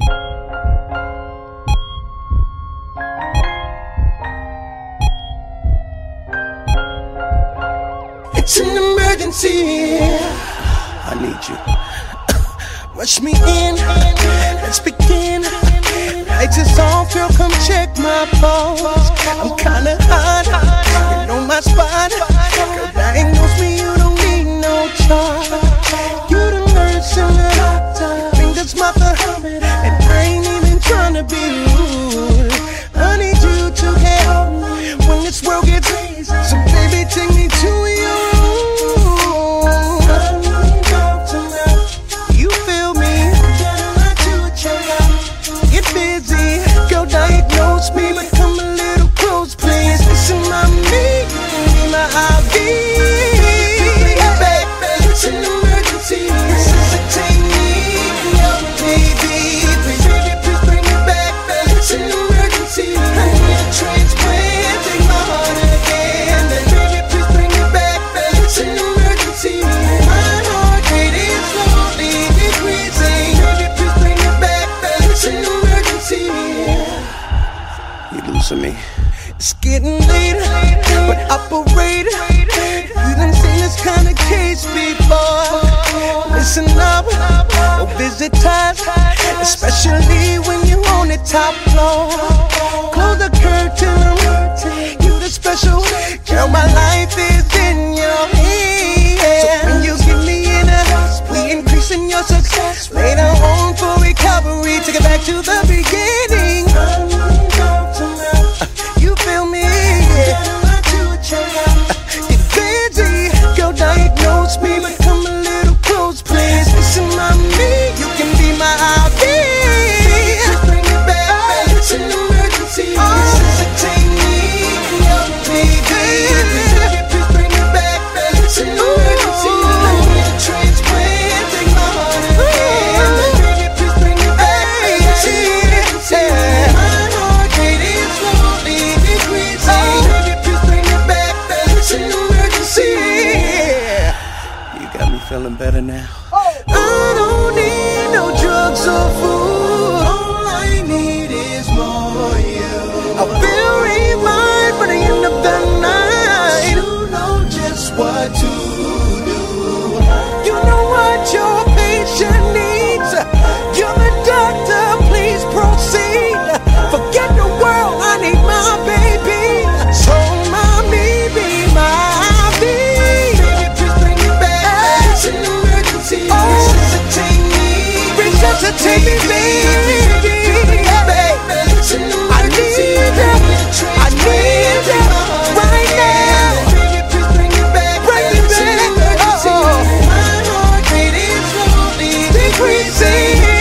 It's an emergency. I need you. Rush me in. Let's begin. Lights is off, girl. Come check my pulse. I'm kinda hot. You know my spot. Girl, diagnose me. You don't need no chart. You the nurse and the doctor. Fingers mother, and I ain't even tryna be rude. I need you to help when this world gets crazy. So baby, take me to you. You feel me? Get busy, girl, diagnose me, but come a little close, please. Listen, mommy, be my IV. It's an emergency. Resuscitate me, baby. Please, please bring me back. It's an emergency. I need a transplant. Take my heart again. Baby, please bring me back. It's an emergency. My heart rate is slowly decreasing. Baby, please bring me back. It's an emergency. You losing me. It's getting late, but operate. You done seen this kind of case before. Listen up, no visitors, especially when you're on the top floor. Close the curtain, you the special. Girl, my life is in your hands. So when you give me in we increasing your success. Later on for recovery, take it back to the beginning. You feel me? Get busy, girl, diagnose me, but come a little close, please. Listen, mommy, you can be my IV. Just bring it back, it's an emergency. Resuscitate me, baby. Please bring it back, it's an emergency. I need a transplant, take my heart again. Baby, please bring it back, it's an emergency. My heart rate is slowly decreasing. Baby, please bring it back, it's an emergency. You got me feeling better now. I don't need no drugs or food. All I need is more you. I'll feel reminded by the end of the night. You know just what to do. You know what your patient needs. You're the doctor, please proceed. Forget the world, I need my baby. So mommy, be my IV. Baby, please bring it back. It's an emergency. Resuscitate me, resuscitate me, baby. It's an emergency. I need you right now. Baby, please bring it back. Bring it back. My heart rate is slowly decreasing.